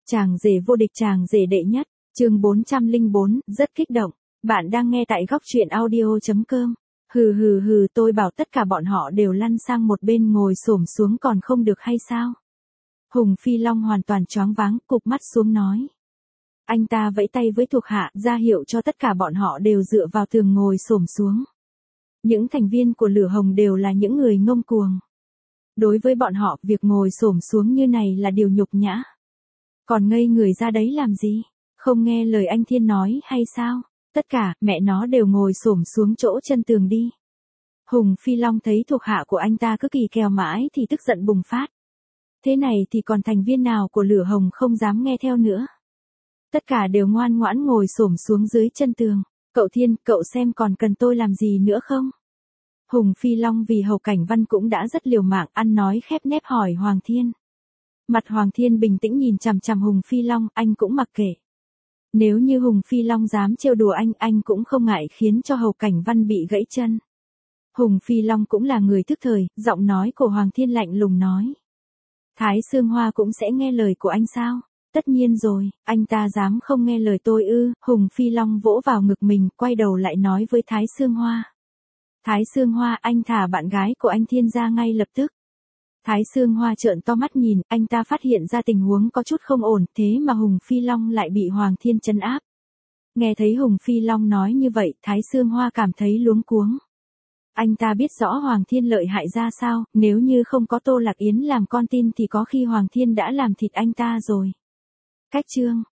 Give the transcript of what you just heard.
Chàng rể vô địch, chàng rể đệ nhất, chương 404, rất kích động. Bạn đang nghe tại góc truyện audio.com. Hừ, tôi bảo tất cả bọn họ đều lăn sang một bên ngồi xổm xuống còn không được hay sao? Hùng Phi Long hoàn toàn choáng váng, cụp mắt xuống nói. Anh ta vẫy tay với thuộc hạ, ra hiệu cho tất cả bọn họ đều dựa vào tường ngồi xổm xuống. Những thành viên của Lửa Hồng đều là những người ngông cuồng. Đối với bọn họ, việc ngồi xổm xuống như này là điều nhục nhã. Còn ngây người ra đấy làm gì? Không nghe lời anh Thiên nói hay sao? Tất cả, mẹ nó đều ngồi xổm xuống chỗ chân tường đi. Hùng Phi Long thấy thuộc hạ của anh ta cứ kỳ kèo mãi thì tức giận bùng phát. Thế này thì còn thành viên nào của Lửa Hồng không dám nghe theo nữa. Tất cả đều ngoan ngoãn ngồi xổm xuống dưới chân tường. Cậu Thiên, cậu xem còn cần tôi làm gì nữa không? Hùng Phi Long vì Hầu Cảnh Văn cũng đã rất liều mạng, ăn nói khép nép hỏi Hoàng Thiên. Mặt Hoàng Thiên bình tĩnh nhìn chằm chằm Hùng Phi Long, anh cũng mặc kệ. Nếu như Hùng Phi Long dám trêu đùa anh cũng không ngại khiến cho Hầu Cảnh Văn bị gãy chân. Hùng Phi Long cũng là người thức thời, giọng nói của Hoàng Thiên lạnh lùng nói. Thái Sương Hoa cũng sẽ nghe lời của anh sao? Tất nhiên rồi, anh ta dám không nghe lời tôi ư? Hùng Phi Long vỗ vào ngực mình, quay đầu lại nói với Thái Sương Hoa. Thái Sương Hoa, anh thả bạn gái của anh Thiên ra ngay lập tức. Thái Sương Hoa trợn to mắt nhìn, anh ta phát hiện ra tình huống có chút không ổn, thế mà Hùng Phi Long lại bị Hoàng Thiên trấn áp. Nghe thấy Hùng Phi Long nói như vậy, Thái Sương Hoa cảm thấy luống cuống. Anh ta biết rõ Hoàng Thiên lợi hại ra sao, nếu như không có Tô Lạc Yến làm con tin thì có khi Hoàng Thiên đã làm thịt anh ta rồi. Cách chương